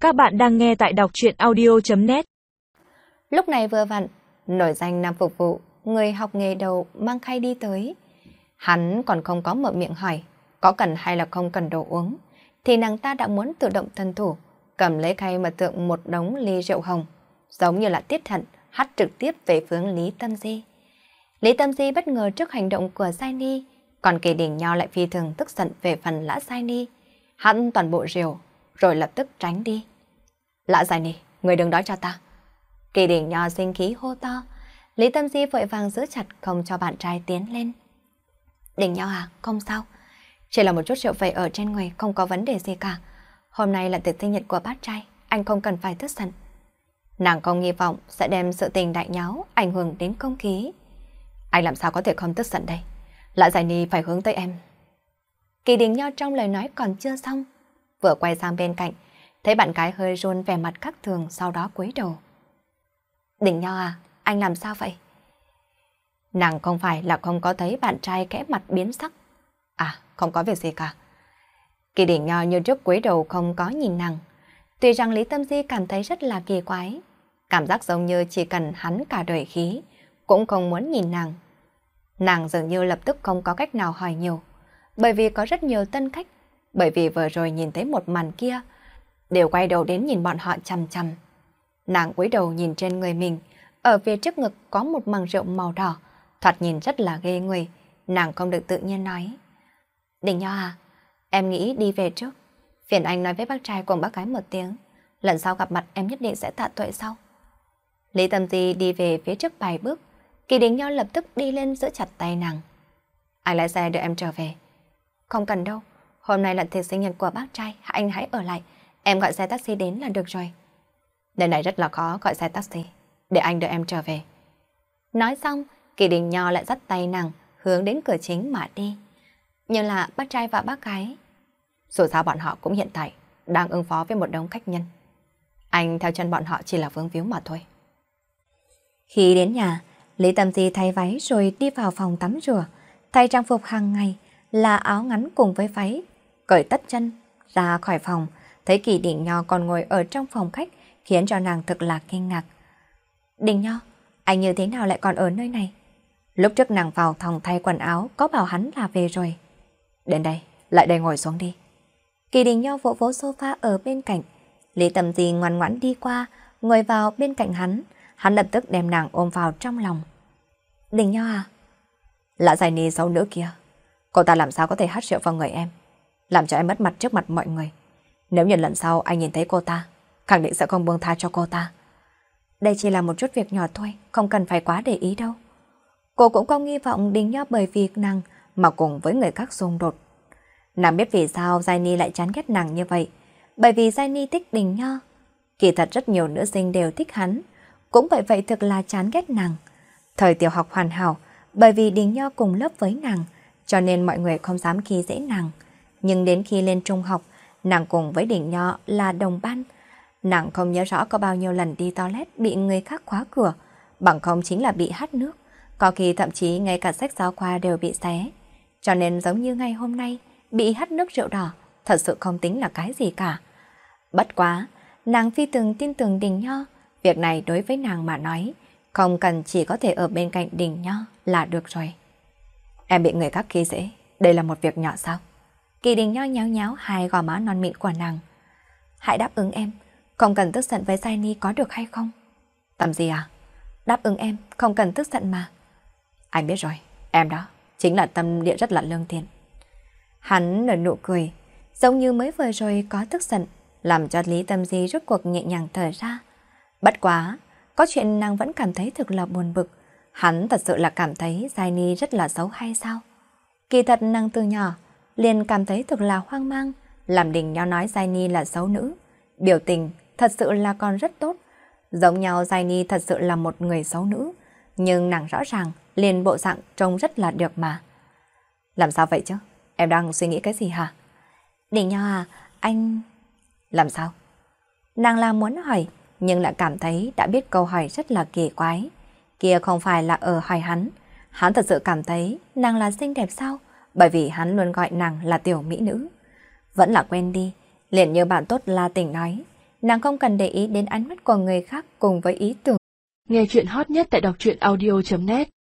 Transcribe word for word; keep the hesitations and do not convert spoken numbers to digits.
Các bạn đang nghe tại đọc truyện audio chấm net. Lúc này vừa vặn, nổi danh nam phục vụ, người học nghề đầu mang khay đi tới. Hắn còn không có mở miệng hỏi, có cần hay là không cần đồ uống, thì nàng ta đã muốn tự động thân thủ, cầm lấy khay mà tượng một đống ly rượu hồng, giống như là tiết hận, hắt trực tiếp về hướng Lý Tâm Di. Lý Tâm Di bất ngờ trước hành động của Giai Ni, còn Kỳ Đình Nho lại phi thường tức giận về phần Lã Giai Ni. Hắn toàn bộ rượu, rồi lập tức tránh đi. Lã Giai Ni, người đừng đói cho ta. Kỳ Đình Nho sinh khí hô to. Lý Tâm Di vội vàng giữ chặt không cho bạn trai tiến lên. Đình Nho à, không sao. Chỉ là một chút rượu vẩy ở trên người, không có vấn đề gì cả. Hôm nay là tiệc sinh nhật của bác trai, anh không cần phải tức giận. Nàng không hy vọng sẽ đem sự tình đại nháo ảnh hưởng đến không khí. Anh làm sao có thể không tức giận đây? Lã Giai Ni phải hướng tới em. Kỳ Đình Nho trong lời nói còn chưa xong, vừa quay sang bên cạnh, thấy bạn gái hơi run vẻ mặt khác thường, sau đó cúi đầu. Đình Nho à, anh làm sao vậy? Nàng không phải là không có thấy bạn trai kẽ mặt biến sắc. À, không có việc gì cả. Kỳ Đình Nho như trước cúi đầu không có nhìn nàng. Tuy rằng Lý Tâm Di cảm thấy rất là kỳ quái, cảm giác giống như chỉ cần hắn cả đời khí, cũng không muốn nhìn nàng. Nàng dường như lập tức không có cách nào hỏi nhiều, bởi vì có rất nhiều tân khách, bởi vì vừa rồi nhìn thấy một màn kia, đều quay đầu đến nhìn bọn họ chằm chằm. Nàng cúi đầu nhìn trên người mình, ở phía trước ngực có một màng rượu màu đỏ, thoạt nhìn rất là ghê người. Nàng không được tự nhiên nói. Đình Nho à, em nghĩ đi về trước. Phiền anh nói với bác trai cùng bác gái một tiếng. Lần sau gặp mặt em nhất định sẽ tạ tội sau. Lý Tâm Di đi về phía trước vài bước. Kỳ Đình Nho lập tức đi lên giữ chặt tay nàng. Anh lái xe đưa em trở về. Không cần đâu. Hôm nay là tiệc sinh nhật của bác trai, anh hãy ở lại. Em gọi xe taxi đến là được rồi. Nơi này rất là khó gọi xe taxi. Để anh đưa em trở về. Nói xong, Kỳ Đình Nho lại dắt tay nàng hướng đến cửa chính mà đi. Như là bác trai và bác gái. Dù sao bọn họ cũng hiện tại đang ứng phó với một đống khách nhân. Anh theo chân bọn họ chỉ là vướng víu mà thôi. Khi đến nhà, Lý Tâm Di thay váy rồi đi vào phòng tắm rửa. Thay trang phục hàng ngày là áo ngắn cùng với váy, cởi tất chân ra khỏi phòng. Thấy Kỳ Đình Nho còn ngồi ở trong phòng khách, khiến cho nàng thực là kinh ngạc. Đình Nho, anh như thế nào lại còn ở nơi này? Lúc trước nàng vào phòng thay quần áo có bảo hắn là về rồi. Đến đây, lại đây ngồi xuống đi. Kỳ Đình Nho vỗ vỗ sofa ở bên cạnh. Lý Tâm Di ngoan ngoãn đi qua, ngồi vào bên cạnh hắn. Hắn lập tức đem nàng ôm vào trong lòng. Đình Nho à? Lã Giai Ni xấu nữ kia, cô ta làm sao có thể hắt rượu vào người em, làm cho em mất mặt trước mặt mọi người. Nếu như lần sau anh nhìn thấy cô ta, khẳng định sẽ không buông tha cho cô ta. Đây chỉ là một chút việc nhỏ thôi, không cần phải quá để ý đâu. Cô cũng không hy vọng Đình Nho bởi vì nàng mà cùng với người khác xung đột. Nàng biết vì sao Giai Ni lại chán ghét nàng như vậy, bởi vì Giai Ni thích Đình Nho. Kỳ thật rất nhiều nữ sinh đều thích hắn, cũng bởi vậy thực là chán ghét nàng. Thời tiểu học hoàn hảo, bởi vì Đình Nho cùng lớp với nàng, cho nên mọi người không dám khi dễ nàng. Nhưng đến khi lên trung học, nàng cùng với Đình Nho là đồng ban. Nàng không nhớ rõ có bao nhiêu lần đi toilet bị người khác khóa cửa, bằng không chính là bị hắt nước, có khi thậm chí ngay cả sách giáo khoa đều bị xé. Cho nên giống như ngày hôm nay, bị hắt nước rượu đỏ, thật sự không tính là cái gì cả. Bất quá, nàng phi từng tin tưởng Đình Nho, việc này đối với nàng mà nói, không cần chỉ có thể ở bên cạnh Đình Nho là được rồi. Em bị người khác khi dễ, đây là một việc nhỏ sao? Kỳ Đình Nho nháo nháo hai gò má non mịn của nàng. Hãy đáp ứng em, không cần tức giận với Giai Ni có được hay không? Tầm gì à? Đáp ứng em, không cần tức giận mà. Anh biết rồi, em đó, chính là tâm địa rất là lương thiện. Hắn nở nụ cười, giống như mới vừa rồi có tức giận, làm cho Lý Tâm Di rốt cuộc nhẹ nhàng thở ra. Bất quá, có chuyện nàng vẫn cảm thấy thực là buồn bực. Hắn thật sự là cảm thấy Giai Ni rất là xấu hay sao? Kỳ thật nàng từ nhỏ liền cảm thấy thực là hoang mang, làm Đình Nho nói Giai Ni là xấu nữ. Biểu tình thật sự là còn rất tốt. Giống nhau Giai Ni thật sự là một người xấu nữ, nhưng nàng rõ ràng liền bộ dạng trông rất là được mà. Làm sao vậy chứ? Em đang suy nghĩ cái gì hả? Đình Nho à, anh... Làm sao? Nàng là muốn hỏi, nhưng lại cảm thấy đã biết câu hỏi rất là kỳ quái. Kia không phải là ở hỏi hắn. Hắn thật sự cảm thấy nàng là xinh đẹp sao? Bởi vì hắn luôn gọi nàng là tiểu mỹ nữ. Vẫn là quên đi, liền như bạn tốt La Tỉnh nói, nàng không cần để ý đến ánh mắt của người khác cùng với ý tưởng. Nghe chuyện hot nhất tại đọc truyện audio chấm net